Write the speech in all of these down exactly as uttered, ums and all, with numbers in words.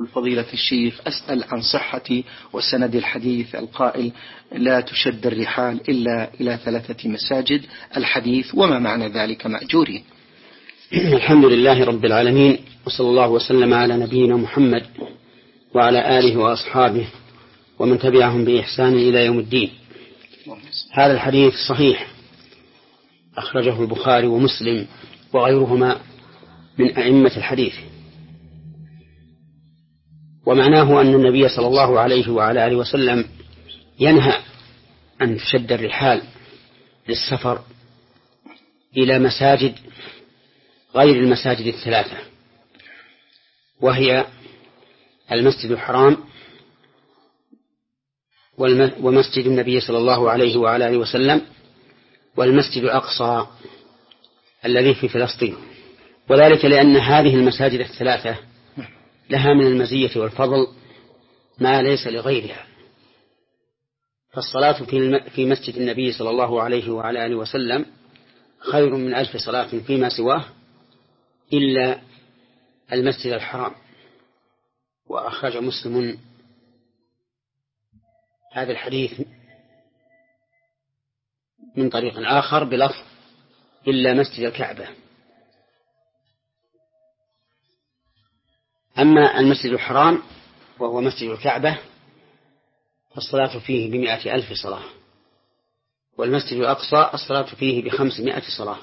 فضيلة الشيخ، أسأل عن صحة وسند الحديث القائل لا تشد الرحال إلا إلى ثلاثة مساجد، الحديث وما معنى ذلك مأجورين. الحمد لله رب العالمين، وصلى الله وسلم على نبينا محمد وعلى آله وأصحابه ومن تبعهم بإحسان إلى يوم الدين. هذا الحديث صحيح، أخرجه البخاري ومسلم وغيرهما من أئمة الحديث، ومعناه أن النبي صلى الله عليه وعلى آله وسلم ينهى أن تشد الرحال للسفر إلى مساجد غير المساجد الثلاثة، وهي المسجد الحرام ومسجد النبي صلى الله عليه وعلى آله وسلم والمسجد الأقصى الذي في فلسطين، وذلك لأن هذه المساجد الثلاثة لها من المزية والفضل ما ليس لغيرها. فالصلاة في مسجد النبي صلى الله عليه وعلى آله وسلم خير من ألف صلاة فيما سواه إلا المسجد الحرام. وأخرج مسلم هذا الحديث من طريق آخر بلفظ إلا مسجد الكعبة. أما المسجد الحرام وهو مسجد الكعبة فالصلاة فيه بمئة ألف صلاة، والمسجد الأقصى الصلاة فيه بخمسمائة صلاة.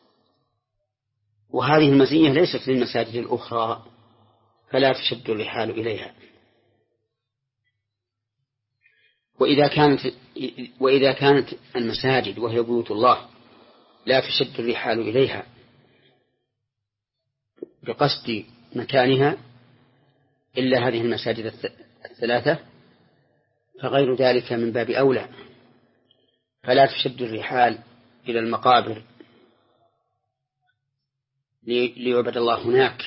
وهذه المزية ليست للمساجد الأخرى، فلا تشد الرحال إليها. وإذا كانت وإذا كانت المساجد وهي بيوت الله لا تشد الرحال إليها بقصد مكانها إلا هذه المساجد الثلاثة، فغير ذلك من باب أولى. فلا تشد الرحال إلى المقابر ليعبد الله هناك.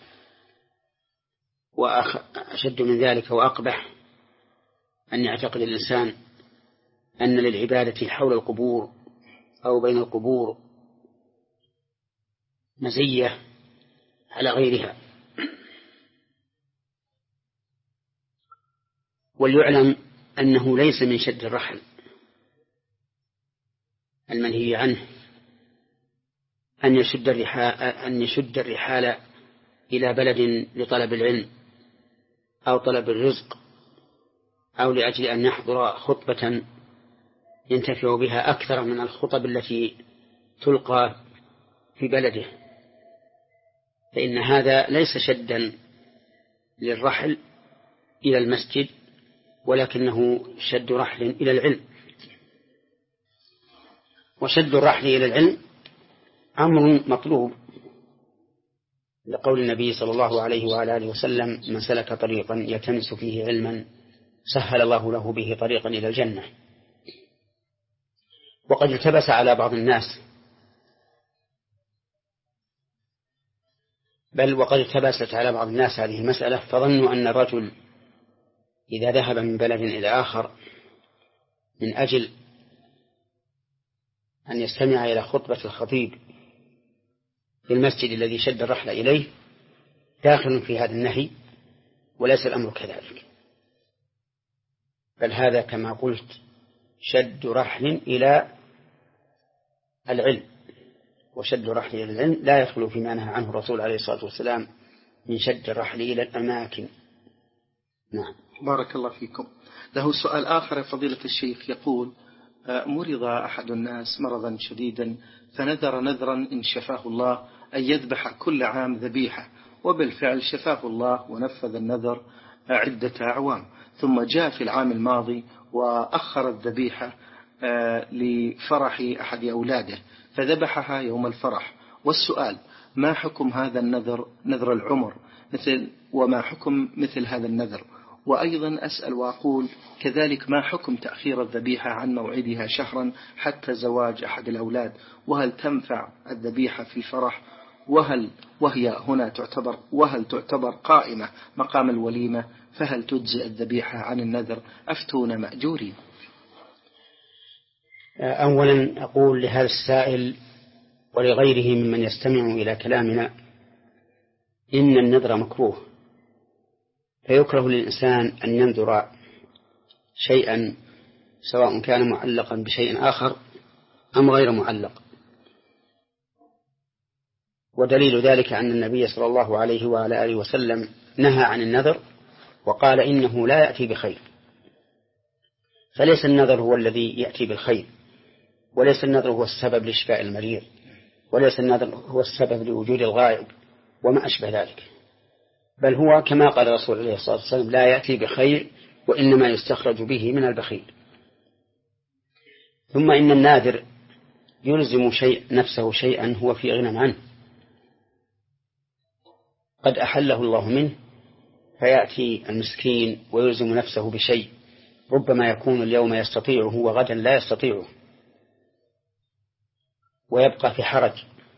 وأشد من ذلك وأقبح أن يعتقد الإنسان أن للعبادة حول القبور أو بين القبور مزية على غيرها. وليعلم أنه ليس من شد الرحل المنهي عنه أن يشد الرحال, أن يشد الرحال إلى بلد لطلب العلم أو طلب الرزق أو لأجل أن يحضر خطبة ينتفع بها أكثر من الخطب التي تلقى في بلده، فإن هذا ليس شدا للرحل إلى المسجد، ولكنه شد رحل إلى العلم. وشد الرحل إلى العلم أمر مطلوب، لقول النبي صلى الله عليه وعلى آله وسلم من سلك طريقا يلتمس فيه علما سهل الله له به طريقا إلى الجنة. وقد التبس على بعض الناس بل وقد التبست على بعض الناس هذه المسألة، فظنوا أن الرجل إذا ذهب من بلد إلى آخر من أجل أن يستمع إلى خطبة الخطيب في المسجد الذي شد الرحل إليه داخل في هذا النهي، وليس الأمر كذلك، بل هذا كما قلت شد رحل إلى العلم، وشد الرحل إلى العلم لا يدخل فيما نهى عنه الرسول عليه الصلاة والسلام من شد الرحل إلى الأماكن. نعم. بارك الله فيكم. له سؤال آخر يا فضيلة الشيخ، يقول مرض أحد الناس مرضا شديدا فنذر نذرا إن شفاه الله أن يذبح كل عام ذبيحة، وبالفعل شفاه الله ونفذ النذر عدة أعوام، ثم جاء في العام الماضي وأخر الذبيحة لفرح أحد أولاده فذبحها يوم الفرح. والسؤال ما حكم هذا النذر، نذر العمر مثل وما حكم مثل هذا النذر؟ وأيضا أسأل وأقول كذلك ما حكم تأخير الذبيحة عن موعدها شهرا حتى زواج أحد الأولاد؟ وهل تنفع الذبيحة في الفرح؟ وهل وهي هنا تعتبر وهل تعتبر قائمة مقام الوليمة؟ فهل تجزئ الذبيحة عن النذر؟ أفتون مأجورين. أولا أقول لهذا السائل ولغيره ممن يستمع إلى كلامنا إن النذر مكروه، فيكره للإنسان أن ينذر شيئا سواء كان معلقا بشيء آخر أم غير معلق. ودليل ذلك أن النبي صلى الله عليه وعلى آله وسلم نهى عن النذر وقال إنه لا يأتي بخير. فليس النذر هو الذي يأتي بالخير، وليس النذر هو السبب لشفاء المريض، وليس النذر هو السبب لوجود الغائب وما أشبه ذلك، بل هو كما قال رسول الله صلى الله عليه وسلم لا يأتي بخير وإنما يستخرج به من البخيل. ثم إن الناذر يلزم شيء نفسه شيئا هو في غنى عنه قد أحله الله منه، فيأتي المسكين ويلزم نفسه بشيء ربما يكون اليوم يستطيعه وغدا لا يستطيعه ويبقى في حرج.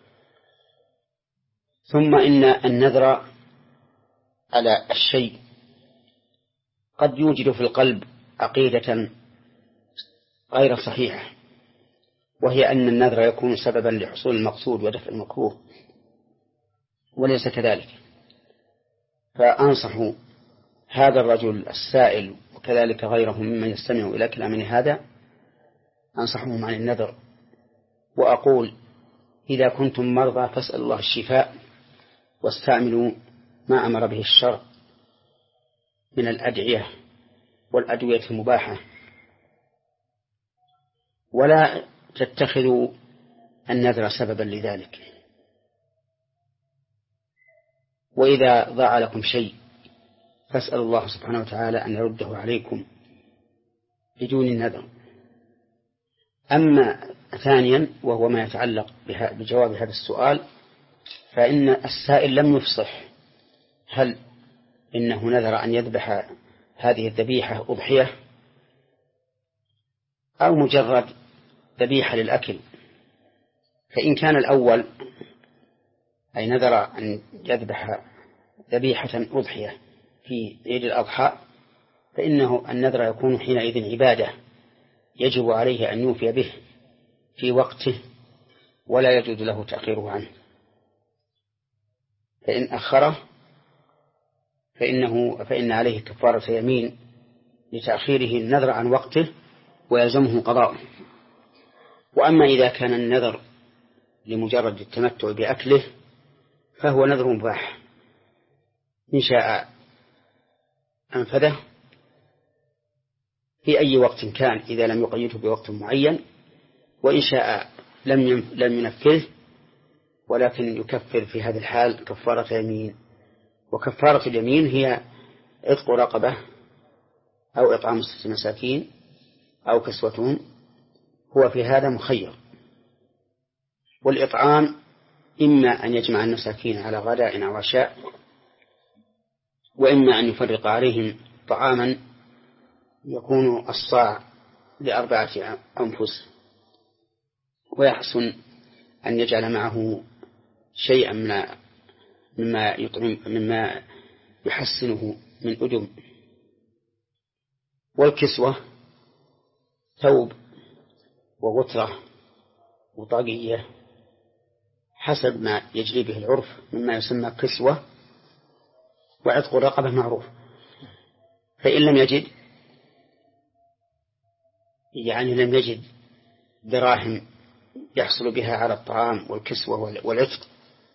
ثم إن النذر على الشيء قد يوجد في القلب عقيدة غير صحيحة، وهي أن النذر يكون سببا لحصول المقصود ودفع المكروه، وليس كذلك. فأنصح هذا الرجل السائل وكذلك غيره ممن يستمع إلى كلامنا هذا، أنصحهم عن النذر، وأقول إذا كنتم مرضى فاسأل الله الشفاء واستعملوا ما أمر به الشرع من الأدعية والأدوية المباحة، ولا تتخذوا النذر سببا لذلك. وإذا ضاع لكم شيء فاسأل الله سبحانه وتعالى أن يرده عليكم بدون النذر. أما ثانيا وهو ما يتعلق بجواب هذا السؤال، فإن السائل لم يفصح هل إنه نذر أن يذبح هذه الذبيحة أضحية أو مجرد ذبيحة للأكل. فإن كان الأول أي نذر أن يذبح ذبيحة أضحية في عيد الأضحى، فإنه النذر يكون حينئذ عبادة يجب عليه أن يوفي به في وقته ولا يجوز له تأخيره عنه. فإن أخره فإنه فإن عليه كفارة يمين لتأخيره النذر عن وقته ويلزمه قضاءه. وأما إذا كان النذر لمجرد التمتع بأكله فهو نذر مباح، إن شاء أنفذه في أي وقت كان إذا لم يقيده بوقت معين، وإن شاء لم لم ينفذه ولكن يكفر في هذا الحال كفارة يمين. وكفارة اليمين هي عتق رقبة أو إطعام ستة مساكين أو كسوتهم، هو في هذا مخير. والإطعام إما أن يجمع المساكين على غداء أو عشاء، وإما أن يفرق عليهم طعاما يكون الصاع لأربعة أنفس، ويحسن أن يجعل معه شيئا من مما يطعم مما يحسنه من أدم. والكسوة ثوب وغترة وطاقية حسب ما يجري به العرف مما يسمى كسوة، وعتق رقبة معروف. فإن لم يجد يعني لم يجد دراهم يحصل بها على الطعام والكسوة والعتق،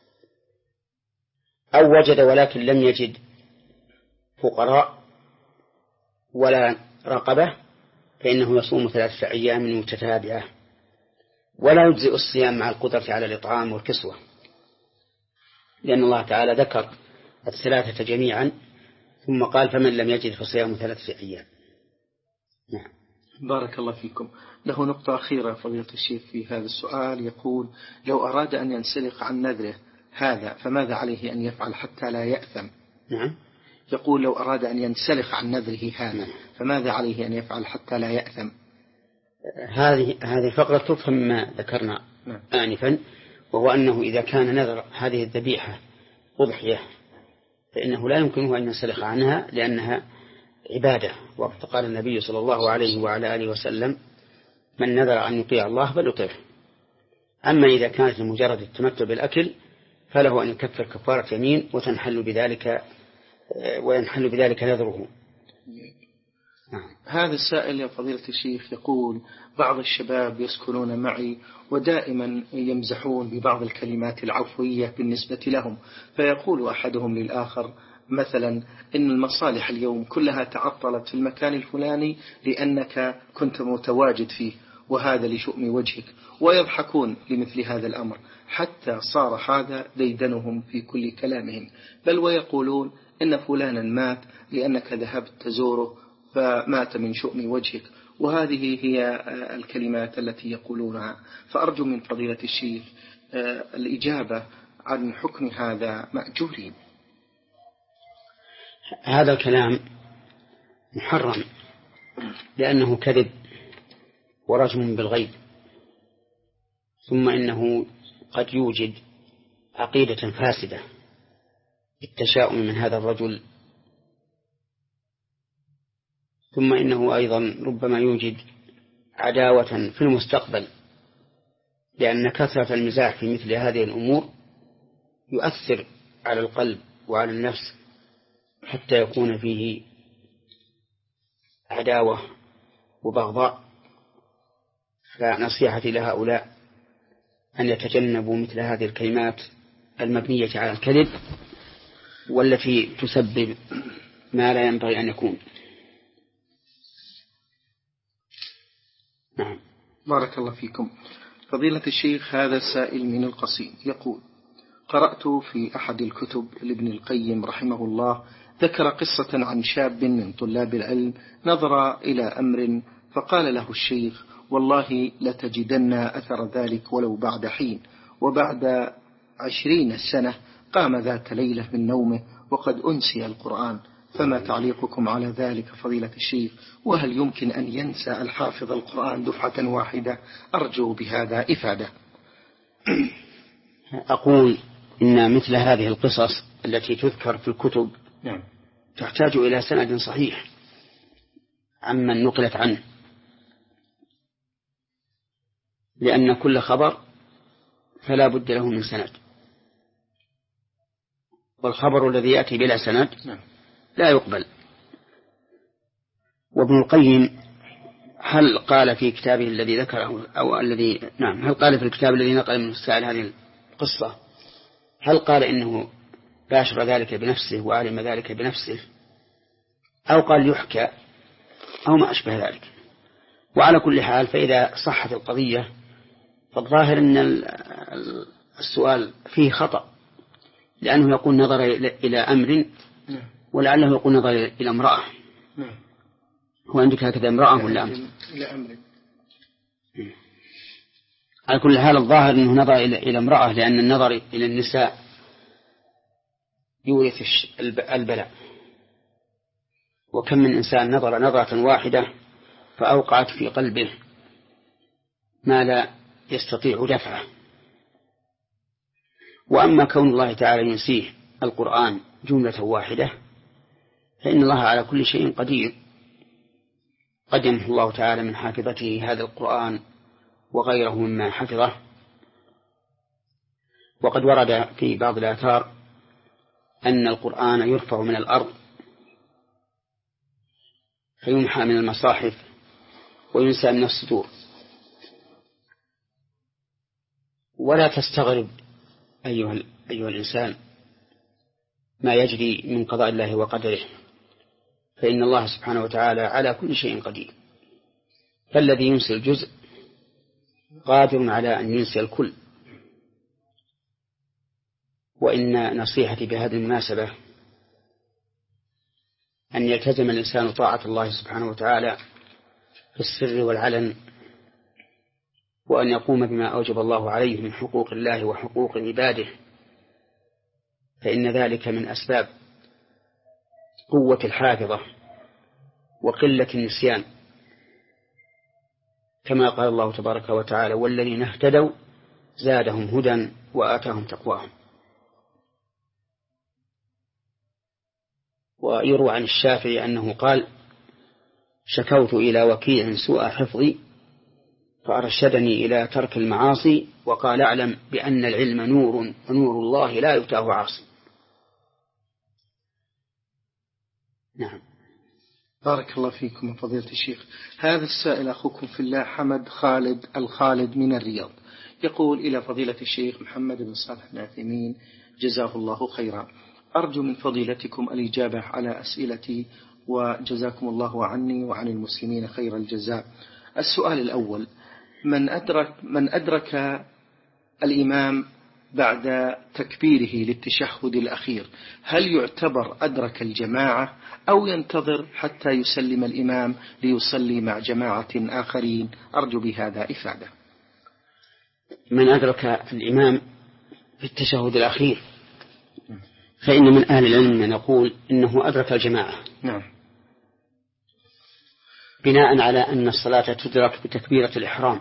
أو وجد ولكن لم يجد فقراء ولا رقبة، فإنه يصوم ثلاثة أيام متتابعة، ولا يجزئ الصيام مع القدرة على الإطعام والكسوة، لأن الله تعالى ذكر الثلاثة جميعا ثم قال فمن لم يجد فصيام ثلاثة أيام. نعم. بارك الله فيكم. له نقطة أخيرة فضيلة الشيخ في هذا السؤال، يقول لو أراد أن ينسلخ عن نذره هذا فماذا عليه أن يفعل حتى لا يأثم؟ نعم. يقول لو أراد أن ينسلخ عن نذره هذا فماذا عليه أن يفعل حتى لا يأثم؟ هذه هذه فقرة تفهم ما ذكرنا نعم. آنفا، وهو أنه إذا كان نذر هذه الذبيحة أضحية فإنه لا يمكنه أن ينسلخ عنها لأنها عبادة، وقد قال النبي صلى الله عليه وعلى آله وسلم من نذر أن يطيع الله فليطيعه. أما إذا كانت لمجرد التمتع بالأكل فله أن يكفر كفارة يمين وتنحل بذلك وينحل بذلك نذره. هذا السائل يا فضيلة الشيخ يقول: بعض الشباب يسكنون معي ودائما يمزحون ببعض الكلمات العفوية بالنسبة لهم، فيقول أحدهم للآخر مثلا: إن المصالح اليوم كلها تعطلت في المكان الفلاني لأنك كنت متواجد فيه، وهذا لشؤم وجهك، ويضحكون لمثل هذا الأمر، حتى صار هذا ديدنهم في كل كلامهم، بل ويقولون إن فلانا مات لأنك ذهبت تزوره فمات من شؤم وجهك، وهذه هي الكلمات التي يقولونها. فأرجو من فضيلة الشيخ الإجابة عن حكم هذا مأجورين. هذا الكلام محرم لأنه كذب ورجم بالغيب، ثم إنه قد يوجد عقيدة فاسدة التشاؤم من هذا الرجل، ثم إنه أيضا ربما يوجد عداوة في المستقبل، لأن كثرة المزاح في مثل هذه الأمور يؤثر على القلب وعلى النفس حتى يكون فيه عداوة وبغضاء. فنصيحتي لهؤلاء أن يتجنبوا مثل هذه الكلمات المبنية على الكذب والتي تسبب ما لا ينبغي أن يكون. نعم. بارك الله فيكم. فضيلة الشيخ هذا السائل من القصيم يقول: قرأت في أحد الكتب لابن القيم رحمه الله ذكر قصة عن شاب من طلاب العلم نظر إلى أمر فقال له الشيخ: والله لتجدن أثر ذلك ولو بعد حين. وبعد عشرين سنة قام ذات ليلة من نومه وقد أنسي القرآن، فما تعليقكم على ذلك فضيلة الشيخ؟ وهل يمكن أن ينسى الحافظ القرآن دفعة واحدة؟ أرجو بهذا إفادة. أقول إن مثل هذه القصص التي تذكر في الكتب نعم. تحتاج إلى سند صحيح عمن نقلت عنه، لأن كل خبر فلا بد له من سند، والخبر الذي يأتي بلا سند لا يقبل. وابن القيم هل قال في كتابه الذي ذكره أو الذي نعم هل قال في الكتاب الذي نقل من السائل هذه القصة هل قال إنه باشر ذلك بنفسه وعلم ذلك بنفسه، أو قال يحكى، أو ما أشبه ذلك؟ وعلى كل حال فإذا صحت القضية فالظاهر أن السؤال فيه خطأ، لأنه يقول نظر إلى أمر ولعله يقول نظر إلى امرأة. هو عندك هكذا امرأة ولا أمر؟ إلى أمر. على كل حال الظاهر أنه نظر إلى امرأة، لأن النظر إلى النساء يورث البلاء، وكم من إنسان نظر نظرة واحدة فأوقعت في قلبه ما لا يستطيع دفعه. وأما كون الله تعالى ينسيه القرآن جملة واحدة فإن الله على كل شيء قدير، قد يمحو الله تعالى من حافظته هذا القرآن وغيره مما حفظه. وقد ورد في بعض الآثار أن القرآن يرفع من الأرض فيمحى من المصاحف وينسى من الصدور. ولا تستغرب أيها, أيها الإنسان ما يجري من قضاء الله وقدره، فإن الله سبحانه وتعالى على كل شيء قدير، فالذي ينسي الجزء قادر على أن ينسي الكل. وإن نصيحتي بهذه المناسبة أن يلتزم الإنسان طاعة الله سبحانه وتعالى في السر والعلن، وأن يقوم بما أوجب الله عليه من حقوق الله وحقوق عباده، فإن ذلك من أسباب قوة الحافظة وقلة النسيان، كما قال الله تبارك وتعالى: والذين اهتدوا زادهم هدى وآتاهم تقواهم. ويروى عن الشافعي أنه قال: شكوت إلى وكيع سوء حفظي فأرشدني إلى ترك المعاصي، وقال: أعلم بأن العلم نور ونور الله لا يؤتاه عاصي. نعم. بارك الله فيكم فضيلة الشيخ. هذا السائل أخوكم في الله حمد خالد الخالد من الرياض يقول: إلى فضيلة الشيخ محمد بن صالح العثيمين جزاه الله خيرا، أرجو من فضيلتكم الإجابة على أسئلتي وجزاكم الله عني وعن المسلمين خير الجزاء. السؤال الأول: من أدرك, من أدرك الإمام بعد تكبيره للتشهد الأخير هل يعتبر أدرك الجماعة أو ينتظر حتى يسلم الإمام ليصلي مع جماعة آخرين؟ أرجو بهذا إفادة. من أدرك الإمام في التشهد الأخير فإن من أهل العلم من يقول إنه أدرك الجماعة. نعم. بناء على أن الصلاة تدرك بتكبيرة الإحرام.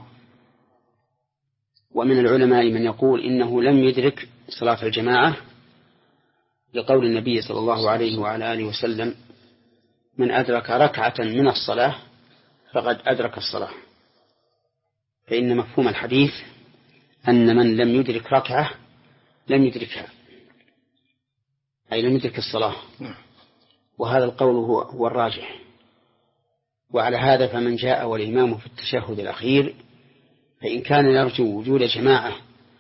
ومن العلماء من يقول إنه لم يدرك صلاة الجماعة لقول النبي صلى الله عليه وعلى آله وسلم: من أدرك ركعة من الصلاة فقد أدرك الصلاة. فإن مفهوم الحديث أن من لم يدرك ركعة لم يدركها، أي لم يدرك الصلاة. وهذا القول هو, هو الراجح. وعلى هذا فمن جاء والإمام في التشهد الأخير فإن كان يرجو وجود جماعة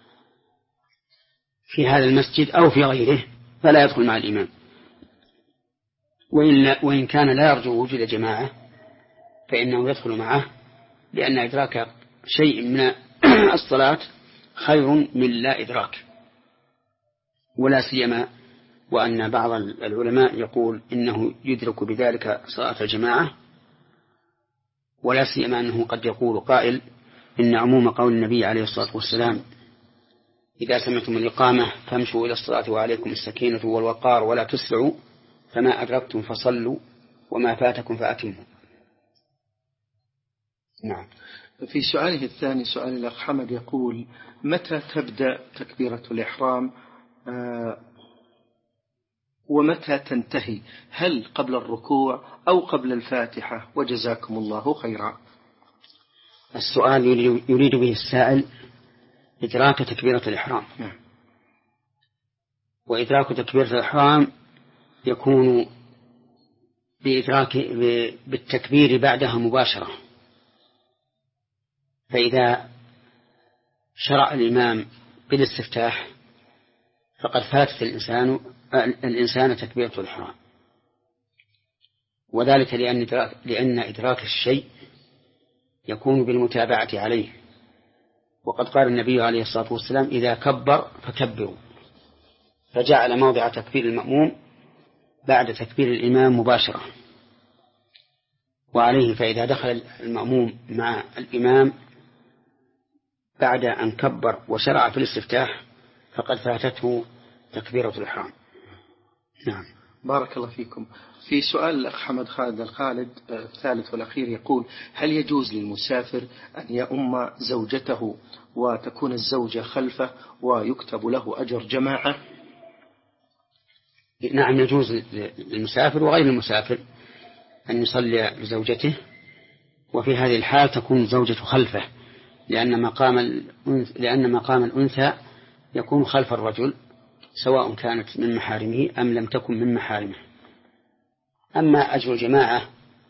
في هذا المسجد أو في غيره فلا يدخل مع الإمام، وإن, وإن كان لا يرجو وجود جماعة فإنه يدخل معه، لأن إدراك شيء من الصلاة خير من لا إدراك. ولا سيما وأن بعض العلماء يقول إنه يدرك بذلك صلاة الجماعة، ولا سيما أنه قد يقول قائل: إن عموم قول النبي عليه الصلاة والسلام: إذا سمعتم الإقامة فامشوا إلى الصلاة وعليكم السكينة والوقار ولا تسرعوا، فما أدركتم فصلوا وما فاتكم فأتموا. نعم. في سؤاله الثاني سؤال الأخ حمد يقول: متى تبدأ تكبيرة الإحرام آه ومتى تنتهي؟ هل قبل الركوع أو قبل الفاتحة؟ وجزاكم الله خيرا. السؤال يريد به السائل إدراك تكبيرة الإحرام. نعم. وإدراك تكبيرة الإحرام يكون بإدراك بالتكبير بعدها مباشرة. فإذا شرع الإمام بالاستفتاح فقد فاتت الإنسان الإنسان تكبيرة الإحرام، وذلك لأن إدراك, لأن إدراك الشيء يكون بالمتابعة عليه. وقد قال النبي عليه الصلاة والسلام: إذا كبر فكبروا، فجعل موضع تكبير المأموم بعد تكبير الإمام مباشرة. وعليه فإذا دخل المأموم مع الإمام بعد أن كبر وشرع في الاستفتاح فقد فاتته تكبيرة الإحرام. نعم. بارك الله فيكم. في سؤال الأخ حمد خالد الخالد الثالث والأخير يقول: هل يجوز للمسافر أن يؤم زوجته وتكون الزوجة خلفه ويكتب له أجر جماعة؟ نعم، يجوز للمسافر وغير المسافر أن يصلي بزوجته، وفي هذه الحال تكون زوجته خلفه، لأن مقام لأن مقام الأنثى يكون خلف الرجل سواء كانت من محارمه أم لم تكن من محارمه. أما أجر الجماعة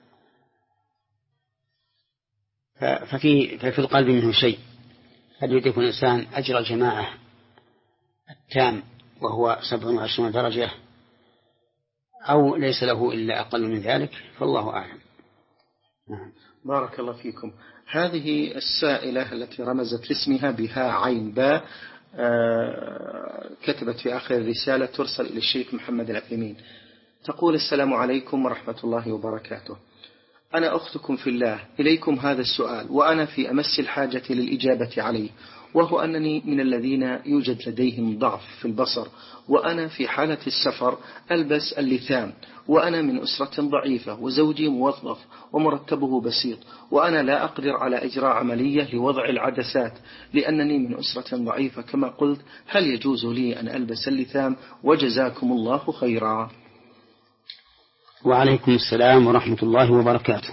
ففي, ففي القلب منه شيء. هل يدرك الإنسان أجر الجماعة التام وهو سبع وعشرون درجة أو ليس له إلا أقل من ذلك؟ فالله أعلم. نعم. بارك الله فيكم. هذه السائلة التي رمزت لاسمها بها عين باء آه كتبت في آخر الرسالة ترسل إلى الشيخ محمد العثيمين، تقول: السلام عليكم ورحمة الله وبركاته. أنا أختكم في الله، إليكم هذا السؤال وأنا في أمس الحاجة للإجابة عليه، وهو أنني من الذين يوجد لديهم ضعف في البصر، وأنا في حالة السفر ألبس اللثام، وأنا من أسرة ضعيفة، وزوجي موظف ومرتبه بسيط، وأنا لا أقدر على إجراء عملية لوضع العدسات لأنني من أسرة ضعيفة كما قلت. هل يجوز لي أن ألبس اللثام؟ وجزاكم الله خيرا. وعليكم السلام ورحمة الله وبركاته.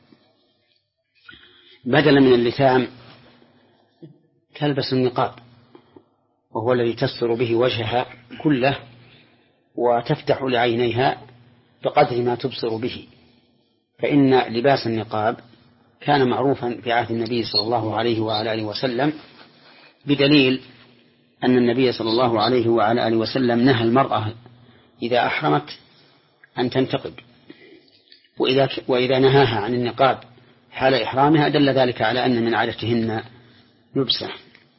بدلا من اللثام تلبس النقاب، وهو الذي تستر به وجهها كله وتفتح لعينيها بقدر ما تبصر به، فإن لباس النقاب كان معروفا في عهد النبي صلى الله عليه وعلى آله وسلم، بدليل أن النبي صلى الله عليه وعلى آله وسلم نهى المرأة إذا أحرمت أن تنتقب، وإذا, وإذا نهاها عن النقاب حال إحرامها دل ذلك على أن من عادتهن لبسه.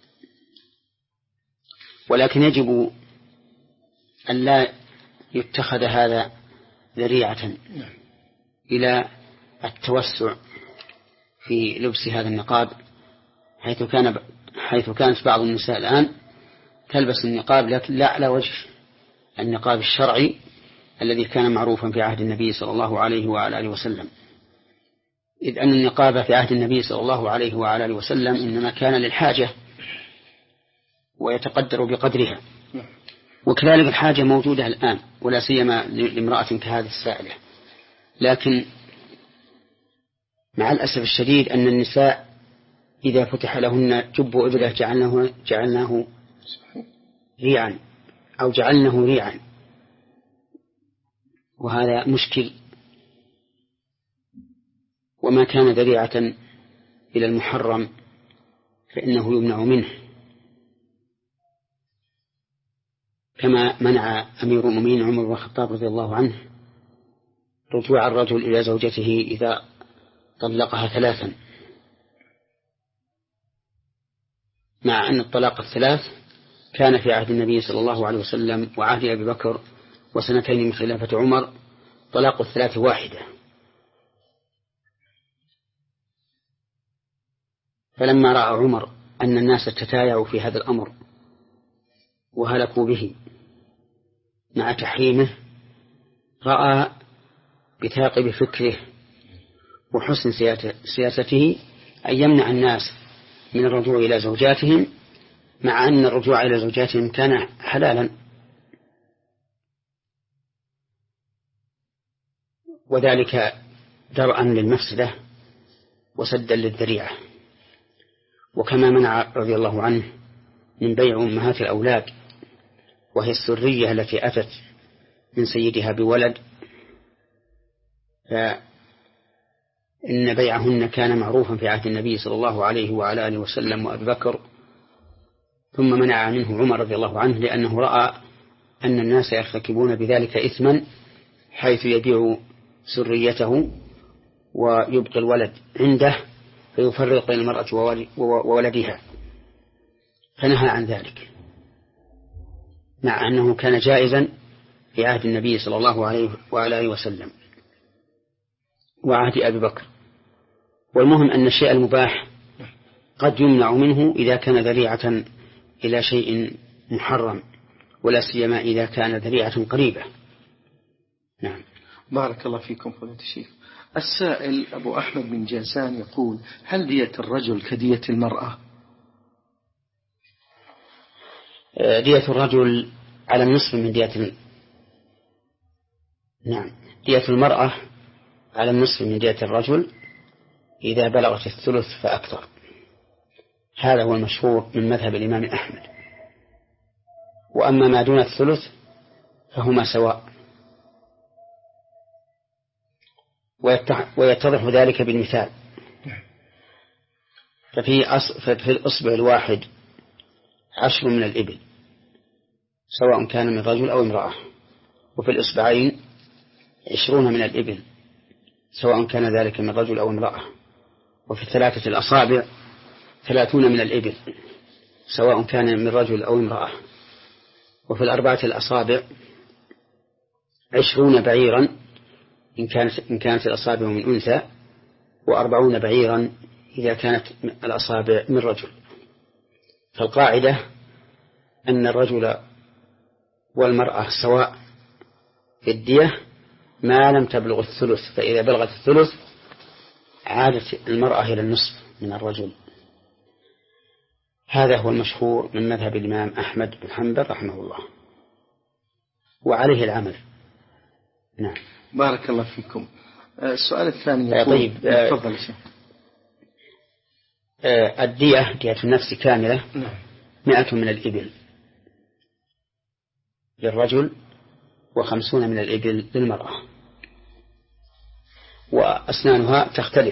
ولكن يجب أن لا يتخذ هذا ذريعة إلى التوسع في لبس هذا النقاب، حيث كان حيث كانت بعض النساء الآن تلبس النقاب لكن لا على وجه النقاب الشرعي الذي كان معروفا في عهد النبي صلى الله عليه وعلى آله وسلم، إذ أن النقاب في عهد النبي صلى الله عليه وعلى آله وسلم إنما كان للحاجة ويتقدر بقدرها، وكذلك الحاجة موجودة الآن ولا سيما لامرأة كهذه السائلة. لكن مع الأسف الشديد أن النساء إذا فتح لهن جب إبلة جعلناه, جعلناه ريعا أو جعلناه ريعا، وهذا مشكل، وما كان ذريعة إلى المحرم فإنه يمنع منه، كما منع أمير المؤمنين عمر بن الخطاب رضي الله عنه رجوع الرجل إلى زوجته إذا طلقها ثلاثا، مع أن الطلاق الثلاث كان في عهد النبي صلى الله عليه وسلم وعهد أبي بكر وسنتين من خلافة عمر طلاق الثلاث واحدة. فلما رأى عمر أن الناس تتايعوا في هذا الأمر وهلكوا به مع تحريمه، رأى بثاقب فكره وحسن سياسته أن يمنع الناس من الرجوع إلى زوجاتهم، مع أن الرجوع إلى زوجاتهم كان حلالا، وذلك درءا للمفسدة وسدا للذريعة. وكما منع رضي الله عنه من بيع أمهات الأولاد وهي السرية التي أتت من سيدها بولد، فإن بيعهن كان معروفا في عهد النبي صلى الله عليه وعلى آله وسلم وأبي بكر، ثم منع منه عمر رضي الله عنه لأنه رأى أن الناس يرتكبون بذلك إثما، حيث يبيع سريته ويبقي الولد عنده فيفرق بين المرأة وولدها، فنهى عن ذلك، مع أنه كان جائزا في عهد النبي صلى الله عليه وعلى آله وسلم وعهد أبي بكر. والمهم أن الشيء المباح قد يمنع منه إذا كان ذريعة إلى شيء محرم، ولا سيما إذا كان ذريعة قريبة. نعم. بارك الله فيكم فضيلة الشيخ. السائل أبو أحمد من جازان يقول: هل دية الرجل كدية المرأة؟ دية الرجل على النصف من دية ال... نعم دية المرأة على النصف من دية الرجل إذا بلغت الثلث فأكثر، هذا هو المشهور من مذهب الإمام أحمد. وأما ما دون الثلث فهما سواء، ويتضح ذلك بالمثال. ففي في الأصبع الواحد عشر من الإبل سواء كان من رجل أو امرأة، وفي الإصبعين عشرون من الإبل سواء كان ذلك من رجل أو امرأة، وفي الثلاثة الأصابع ثلاثون من الإبل سواء كان من رجل أو امرأة، وفي الأربعة الأصابع عشرون بعيرا إن كانت, إن كانت الأصابع من أنثى، وأربعون بعيرا إذا كانت الأصابع من رجل. فالقاعدة أن الرجل والمرأة سواء في الدية ما لم تبلغ الثلث، فإذا بلغت الثلث عادت المرأة إلى النصف من الرجل. هذا هو المشهور من مذهب الإمام أحمد بن حنبل رحمه الله، وعليه العمل. نعم. بارك الله فيكم. السؤال الثاني. طيب. تفضل شيخ. الدية دية النفس كاملة مئة من الإبل للرجل وخمسون من الإبل للمرأة. وأسنانها تختلف.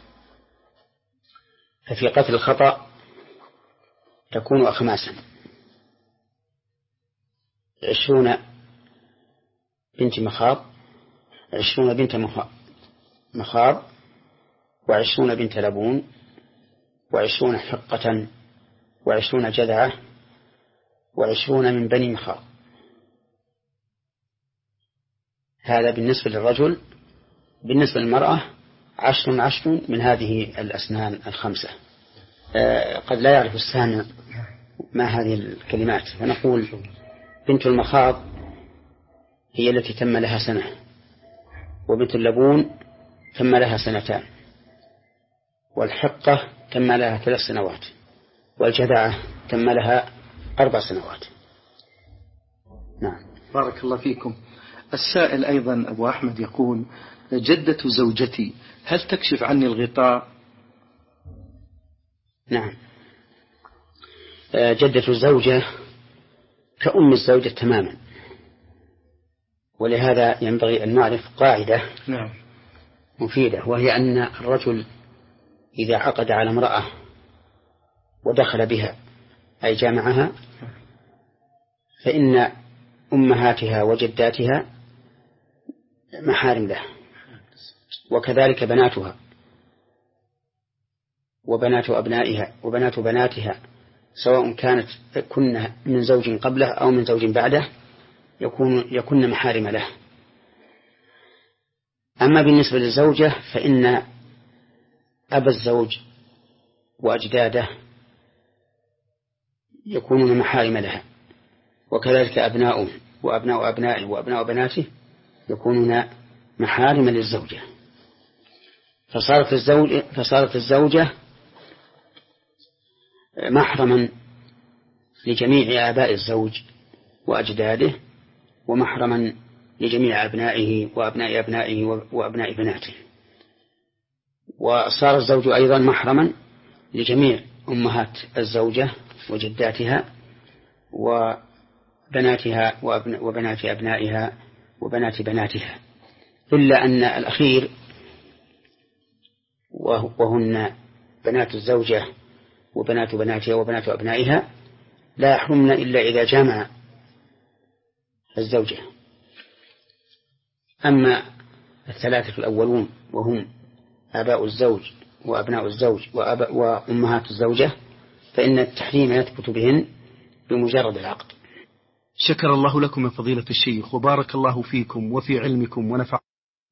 ففي قتل الخطأ تكون أخماسا: عشرون بنت مخاض، عشرون بنت مخاض، وعشرون بنت لبون، وعشرون حقة، وعشرون جذعة، وعشرون من بني مخاض. هذا بالنسبة للرجل. بالنسبة للمرأة عشر عشر من هذه الأسنان الخمسة. آه قد لا يعرف السامع ما هذه الكلمات، فنقول: بنت المخاض هي التي تم لها سنة، وبنت اللبون تم لها سنتان، والحقة تم لها ثلاث سنوات، والجذعة تم لها أربع سنوات. نعم. بارك الله فيكم. السائل أيضا أبو أحمد يقول: جدة زوجتي هل تكشف عني الغطاء؟ نعم. جدة الزوجة كأم الزوجة تماما، ولهذا ينبغي أن نعرف قاعدة نعم. مفيدة، وهي أن الرجل إذا عقد على امرأة ودخل بها أي جامعها فإن أمهاتها وجداتها محارم له، وكذلك بناتها وبنات أبنائها وبنات بناتها، سواء كانت كن من زوج قبله أو من زوج بعده، يكون يكون محارم له. أما بالنسبة للزوجة فإن أبا الزوج وأجداده يكونون محارم لها، وكذلك أبناؤه وأبناء أبنائه وأبناء بناته يكونون محارم للزوجة. فصارت الزوج فصارت الزوجة محرما لجميع آباء الزوج وأجداده، ومحرما لجميع أبنائه وأبناء أبنائه وأبناء بناته. وصار الزوج أيضا محرما لجميع أمهات الزوجة وجداتها وبناتها وبنات أبنائها وبنات بناتها، إلا أن الأخير وهن بنات الزوجة وبنات بناتها وبنات أبنائها لا يحرمن إلا إذا جامع الزوجة. أما الثلاثة الأولون وهم آباء الزوج وأبناء الزوج وأمهات الزوجة فإن التحريم يثبت بهن بمجرد العقد. شكر الله لكم يا فضيلة الشيخ، وبارك الله فيكم وفي علمكم ونفع